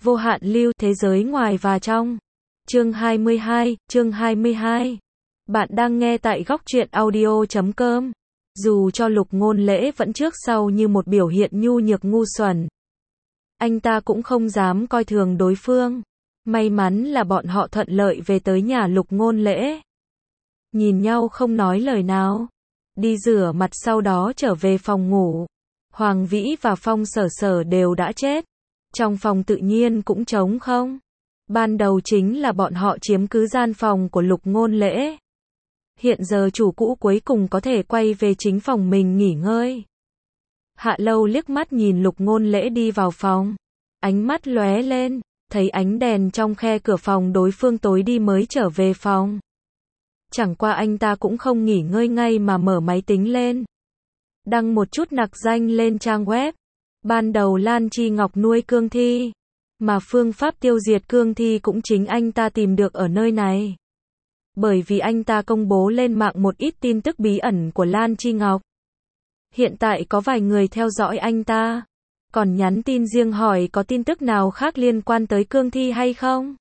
Vô hạn lưu, thế giới ngoài và trong. Chương 22. Bạn đang nghe tại góc truyện audio.com. Dù cho Lục Ngôn Lễ vẫn trước sau như một biểu hiện nhu nhược ngu xuẩn, anh ta cũng không dám coi thường đối phương. May mắn là bọn họ thuận lợi về tới nhà Lục Ngôn Lễ. Nhìn nhau không nói lời nào, đi rửa mặt sau đó trở về phòng ngủ. Hoàng Vĩ và Phong Sở Sở đều đã chết. Trong phòng tự nhiên cũng trống không. Ban đầu chính là bọn họ chiếm cứ gian phòng của Lục Ngôn Lễ. Hiện giờ chủ cũ cuối cùng có thể quay về chính phòng mình nghỉ ngơi. Hạ Lâu liếc mắt nhìn Lục Ngôn Lễ đi vào phòng. Ánh mắt lóe lên, thấy ánh đèn trong khe cửa phòng đối phương tối đi mới trở về phòng. Chẳng qua anh ta cũng không nghỉ ngơi ngay mà mở máy tính lên. Đăng một chút nặc danh lên trang web. Ban đầu Lan Chi Ngọc nuôi cương thi, mà phương pháp tiêu diệt cương thi cũng chính anh ta tìm được ở nơi này. Bởi vì anh ta công bố lên mạng một ít tin tức bí ẩn của Lan Chi Ngọc. Hiện tại có vài người theo dõi anh ta, còn nhắn tin riêng hỏi có tin tức nào khác liên quan tới cương thi hay không.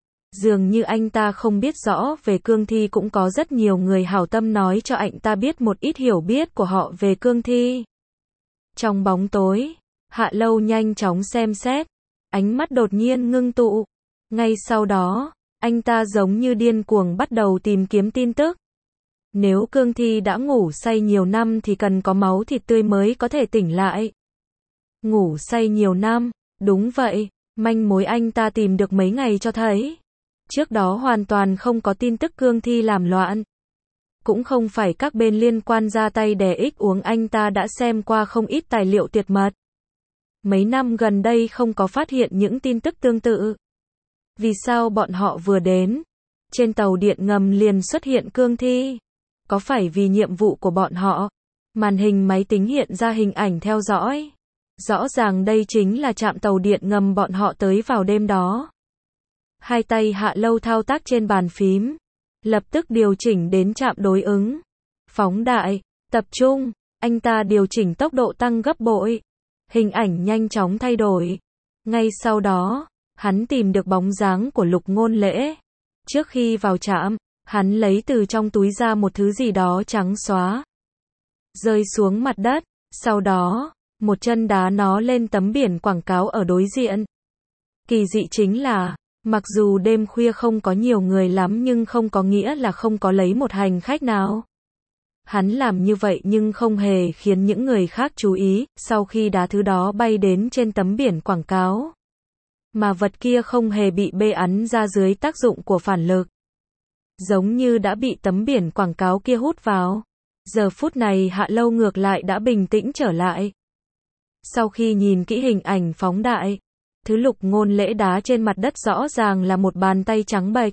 Dường như anh ta không biết rõ về cương thi, cũng có rất nhiều người hảo tâm nói cho anh ta biết một ít hiểu biết của họ về cương thi. Trong bóng tối, Hạ Lâu nhanh chóng xem xét, ánh mắt đột nhiên ngưng tụ. Ngay sau đó, anh ta giống như điên cuồng bắt đầu tìm kiếm tin tức. Nếu cương thi đã ngủ say nhiều năm thì cần có máu thịt tươi mới có thể tỉnh lại. Ngủ say nhiều năm, đúng vậy, manh mối anh ta tìm được mấy ngày cho thấy. Trước đó hoàn toàn không có tin tức cương thi làm loạn. Cũng không phải các bên liên quan ra tay đè ích uống, anh ta đã xem qua không ít tài liệu tuyệt mật. Mấy năm gần đây không có phát hiện những tin tức tương tự. Vì sao bọn họ vừa đến, trên tàu điện ngầm liền xuất hiện cương thi? Có phải vì nhiệm vụ của bọn họ? Màn hình máy tính hiện ra hình ảnh theo dõi. Rõ ràng đây chính là trạm tàu điện ngầm bọn họ tới vào đêm đó. Hai tay Hạ Lâu thao tác trên bàn phím, lập tức điều chỉnh đến trạm đối ứng. Phóng đại, tập trung, anh ta điều chỉnh tốc độ tăng gấp bội. Hình ảnh nhanh chóng thay đổi. Ngay sau đó, hắn tìm được bóng dáng của Lục Ngôn Lễ. Trước khi vào trạm, hắn lấy từ trong túi ra một thứ gì đó trắng xóa, rơi xuống mặt đất. Sau đó, một chân đá nó lên tấm biển quảng cáo ở đối diện. Kỳ dị chính là, mặc dù đêm khuya không có nhiều người lắm nhưng không có nghĩa là không có lấy một hành khách nào. Hắn làm như vậy nhưng không hề khiến những người khác chú ý. Sau khi đá thứ đó bay đến trên tấm biển quảng cáo, mà vật kia không hề bị bê ắn ra dưới tác dụng của phản lực, giống như đã bị tấm biển quảng cáo kia hút vào. Giờ phút này Hạ Lâu ngược lại đã bình tĩnh trở lại. Sau khi nhìn kỹ hình ảnh phóng đại, thứ Lục Ngôn Lễ đá trên mặt đất rõ ràng là một bàn tay trắng bệch.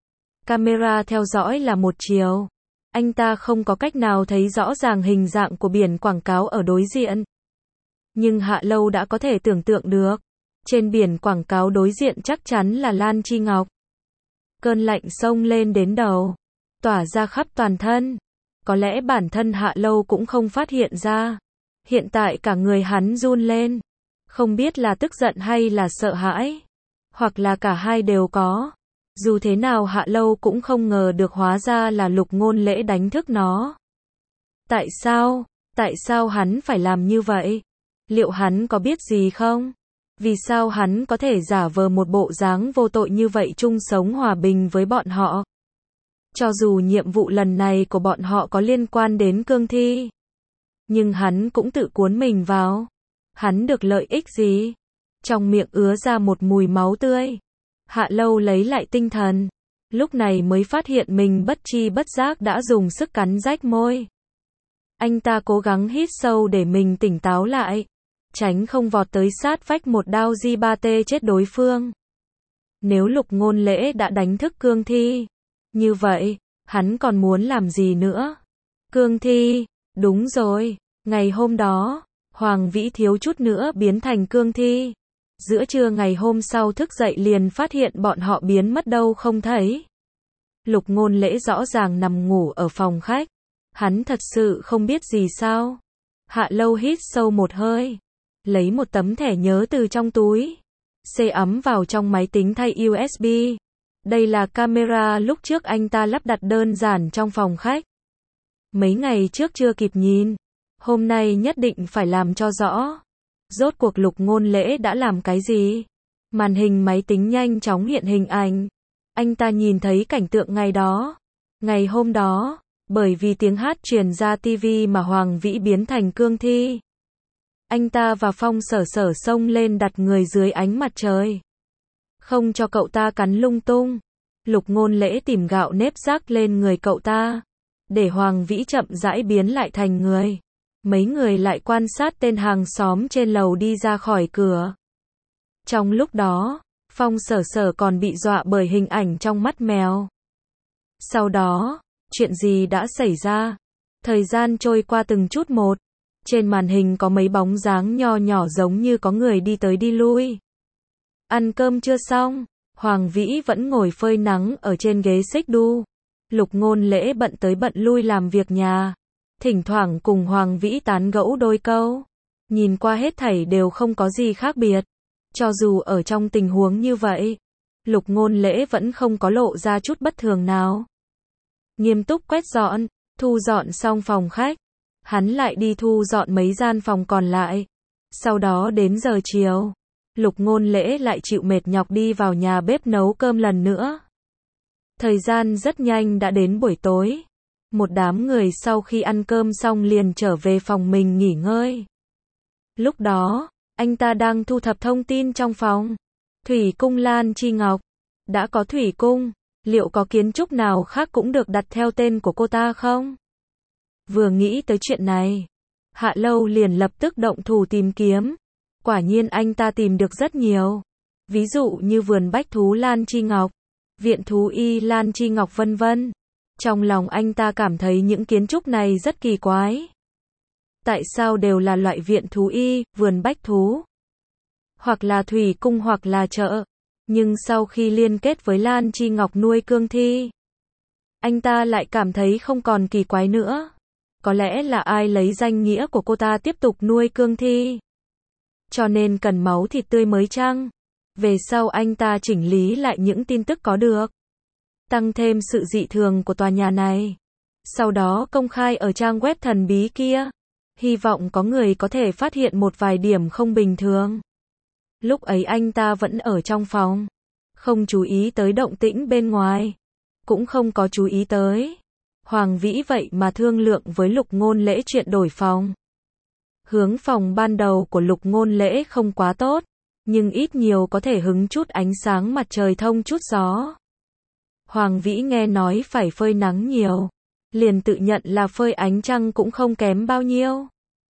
Camera theo dõi là một chiều. Anh ta không có cách nào thấy rõ ràng hình dạng của biển quảng cáo ở đối diện. Nhưng Hạ Lâu đã có thể tưởng tượng được. Trên biển quảng cáo đối diện chắc chắn là Lan Chi Ngọc. Cơn lạnh xông lên đến đầu, tỏa ra khắp toàn thân. Có lẽ bản thân Hạ Lâu cũng không phát hiện ra. Hiện tại cả người hắn run lên. Không biết là tức giận hay là sợ hãi, hoặc là cả hai đều có. Dù thế nào Hạ Lâu cũng không ngờ được hóa ra là Lục Ngôn Lễ đánh thức nó. Tại sao? Tại sao hắn phải làm như vậy? Liệu hắn có biết gì không? Vì sao hắn có thể giả vờ một bộ dáng vô tội như vậy chung sống hòa bình với bọn họ? Cho dù nhiệm vụ lần này của bọn họ có liên quan đến cương thi, nhưng hắn cũng tự cuốn mình vào. Hắn được lợi ích gì? Trong miệng ứa ra một mùi máu tươi. Hạ Lâu lấy lại tinh thần, lúc này mới phát hiện mình bất tri bất giác đã dùng sức cắn rách môi. Anh ta cố gắng hít sâu để mình tỉnh táo lại, tránh không vọt tới sát vách một đao di ba tê chết đối phương. Nếu Lục Ngôn Lễ đã đánh thức cương thi, như vậy, hắn còn muốn làm gì nữa? Cương thi, đúng rồi, ngày hôm đó, Hoàng Vĩ thiếu chút nữa biến thành cương thi. Giữa trưa ngày hôm sau thức dậy liền phát hiện bọn họ biến mất đâu không thấy. Lục Ngôn Lễ rõ ràng nằm ngủ ở phòng khách. Hắn thật sự không biết gì sao? Hạ Lâu hít sâu một hơi, lấy một tấm thẻ nhớ từ trong túi ấm vào trong máy tính thay USB. Đây là camera lúc trước anh ta lắp đặt đơn giản trong phòng khách. Mấy ngày trước chưa kịp nhìn, hôm nay nhất định phải làm cho rõ. Rốt cuộc Lục Ngôn Lễ đã làm cái gì? Màn hình máy tính nhanh chóng hiện hình ảnh. Anh ta nhìn thấy cảnh tượng ngày đó. Ngày hôm đó, bởi vì tiếng hát truyền ra TV mà Hoàng Vĩ biến thành cương thi. Anh ta và Phong Sở Sở xông lên đặt người dưới ánh mặt trời. Không cho cậu ta cắn lung tung. Lục Ngôn Lễ tìm gạo nếp rắc lên người cậu ta. Để Hoàng Vĩ chậm rãi biến lại thành người. Mấy người lại quan sát tên hàng xóm trên lầu đi ra khỏi cửa. Trong lúc đó, Phong Sở Sở còn bị dọa bởi hình ảnh trong mắt mèo. Sau đó, chuyện gì đã xảy ra? Thời gian trôi qua từng chút một. Trên màn hình có mấy bóng dáng nho nhỏ giống như có người đi tới đi lui. Ăn cơm chưa xong, Hoàng Vĩ vẫn ngồi phơi nắng ở trên ghế xích đu. Lục Ngôn Lễ bận tới bận lui làm việc nhà. Thỉnh thoảng cùng Hoàng Vĩ tán gẫu đôi câu. Nhìn qua hết thảy đều không có gì khác biệt. Cho dù ở trong tình huống như vậy, Lục Ngôn Lễ vẫn không có lộ ra chút bất thường nào. Nghiêm túc quét dọn, thu dọn xong phòng khách. Hắn lại đi thu dọn mấy gian phòng còn lại. Sau đó đến giờ chiều, Lục Ngôn Lễ lại chịu mệt nhọc đi vào nhà bếp nấu cơm lần nữa. Thời gian rất nhanh đã đến buổi tối. Một đám người sau khi ăn cơm xong liền trở về phòng mình nghỉ ngơi. Lúc đó, anh ta đang thu thập thông tin trong phòng. Thủy cung Lan Chi Ngọc. Đã có thủy cung, liệu có kiến trúc nào khác cũng được đặt theo tên của cô ta không? Vừa nghĩ tới chuyện này, Hạ Lâu liền lập tức động thủ tìm kiếm. Quả nhiên anh ta tìm được rất nhiều. Ví dụ như vườn bách thú Lan Chi Ngọc, viện thú y Lan Chi Ngọc vân vân. Trong lòng anh ta cảm thấy những kiến trúc này rất kỳ quái. Tại sao đều là loại viện thú y, vườn bách thú? Hoặc là thủy cung hoặc là chợ. Nhưng sau khi liên kết với Lan Chi Ngọc nuôi cương thi, anh ta lại cảm thấy không còn kỳ quái nữa. Có lẽ là ai lấy danh nghĩa của cô ta tiếp tục nuôi cương thi. Cho nên cần máu thịt tươi mới chăng? Về sau anh ta chỉnh lý lại những tin tức có được. Tăng thêm sự dị thường của tòa nhà này. Sau đó công khai ở trang web thần bí kia. Hy vọng có người có thể phát hiện một vài điểm không bình thường. Lúc ấy anh ta vẫn ở trong phòng. Không chú ý tới động tĩnh bên ngoài. Cũng không có chú ý tới Hoàng Vĩ vậy mà thương lượng với Lục Ngôn Lễ chuyện đổi phòng. Hướng phòng ban đầu của Lục Ngôn Lễ không quá tốt, nhưng ít nhiều có thể hứng chút ánh sáng mặt trời thông chút gió. Hoàng Vĩ nghe nói phải phơi nắng nhiều, liền tự nhận là phơi ánh trăng cũng không kém bao nhiêu.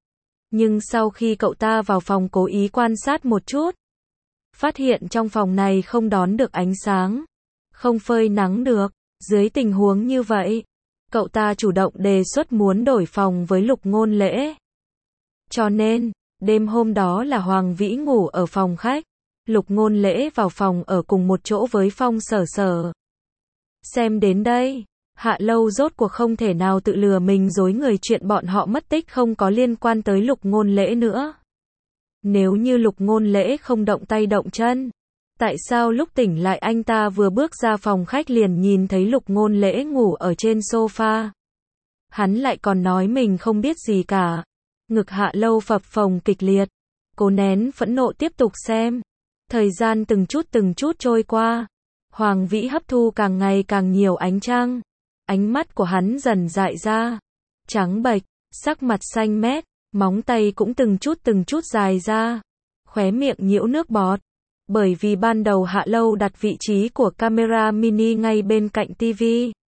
Nhưng sau khi cậu ta vào phòng cố ý quan sát một chút, phát hiện trong phòng này không đón được ánh sáng, không phơi nắng được. Dưới tình huống như vậy, cậu ta chủ động đề xuất muốn đổi phòng với Lục Ngôn Lễ. Cho nên, đêm hôm đó là Hoàng Vĩ ngủ ở phòng khách, Lục Ngôn Lễ vào phòng ở cùng một chỗ với Phong Sở Sở. Xem đến đây, Hạ Lâu rốt cuộc không thể nào tự lừa mình dối người chuyện bọn họ mất tích không có liên quan tới Lục Ngôn Lễ nữa. Nếu như Lục Ngôn Lễ không động tay động chân, tại sao lúc tỉnh lại anh ta vừa bước ra phòng khách liền nhìn thấy Lục Ngôn Lễ ngủ ở trên sofa? Hắn lại còn nói mình không biết gì cả. Ngực Hạ Lâu phập phồng kịch liệt. Cố nén phẫn nộ tiếp tục xem. Thời gian từng chút trôi qua. Hoàng Vĩ hấp thu càng ngày càng nhiều ánh trăng. Ánh mắt của hắn dần dại ra. Trắng bệch, sắc mặt xanh mét, móng tay cũng từng chút dài ra. Khóe miệng nhiễu nước bọt. Bởi vì ban đầu Hạ Lâu đặt vị trí của camera mini ngay bên cạnh TV.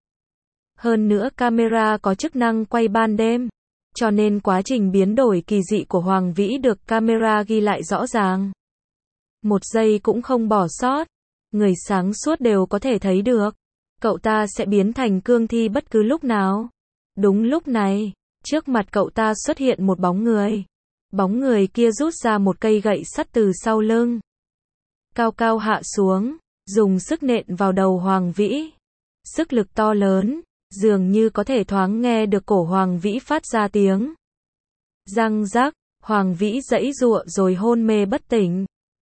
Hơn nữa camera có chức năng quay ban đêm. Cho nên quá trình biến đổi kỳ dị của Hoàng Vĩ được camera ghi lại rõ ràng. Một giây cũng không bỏ sót. Người sáng suốt đều có thể thấy được. Cậu ta sẽ biến thành cương thi bất cứ lúc nào. Đúng lúc này, trước mặt cậu ta xuất hiện một bóng người. Bóng người kia rút ra một cây gậy sắt từ sau lưng. Cao cao hạ xuống, dùng sức nện vào đầu Hoàng Vĩ. Sức lực to lớn, dường như có thể thoáng nghe được cổ Hoàng Vĩ phát ra tiếng. Răng rắc, Hoàng Vĩ giãy giụa rồi hôn mê bất tỉnh.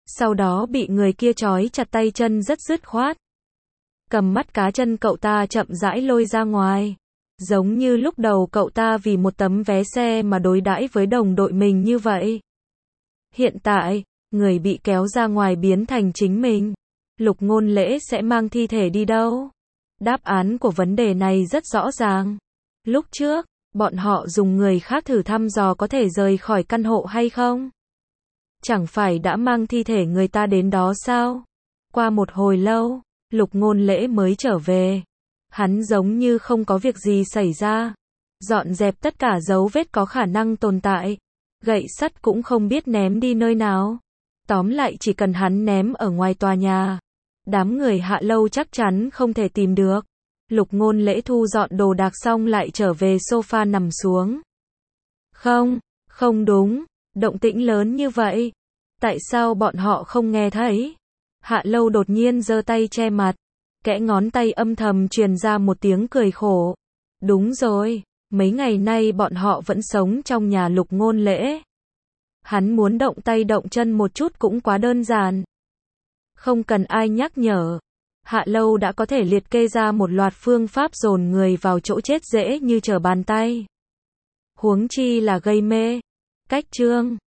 Sau đó bị người kia trói chặt tay chân rất dứt khoát. Cầm mắt cá chân cậu ta chậm rãi lôi ra ngoài. Giống như lúc đầu cậu ta vì một tấm vé xe mà đối đãi với đồng đội mình như vậy. Hiện tại, người bị kéo ra ngoài biến thành chính mình. Lục Ngôn Lễ sẽ mang thi thể đi đâu? Đáp án của vấn đề này rất rõ ràng. Lúc trước, bọn họ dùng người khác thử thăm dò có thể rời khỏi căn hộ hay không? Chẳng phải đã mang thi thể người ta đến đó sao? Qua một hồi lâu, Lục Ngôn Lễ mới trở về. Hắn giống như không có việc gì xảy ra. Dọn dẹp tất cả dấu vết có khả năng tồn tại. Gậy sắt cũng không biết ném đi nơi nào. Tóm lại chỉ cần hắn ném ở ngoài tòa nhà, đám người Hạ Lâu chắc chắn không thể tìm được. Lục Ngôn Lễ thu dọn đồ đạc xong lại trở về sofa nằm xuống. Không đúng, động tĩnh lớn như vậy. Tại sao bọn họ không nghe thấy? Hạ Lâu đột nhiên giơ tay che mặt. Kẽ ngón tay âm thầm truyền ra một tiếng cười khổ. Đúng rồi, mấy ngày nay bọn họ vẫn sống trong nhà Lục Ngôn Lễ. Hắn muốn động tay động chân một chút cũng quá đơn giản. Không cần ai nhắc nhở. Hạ Lâu đã có thể liệt kê ra một loạt phương pháp dồn người vào chỗ chết dễ như trở bàn tay. Huống chi là gây mê. Cách chương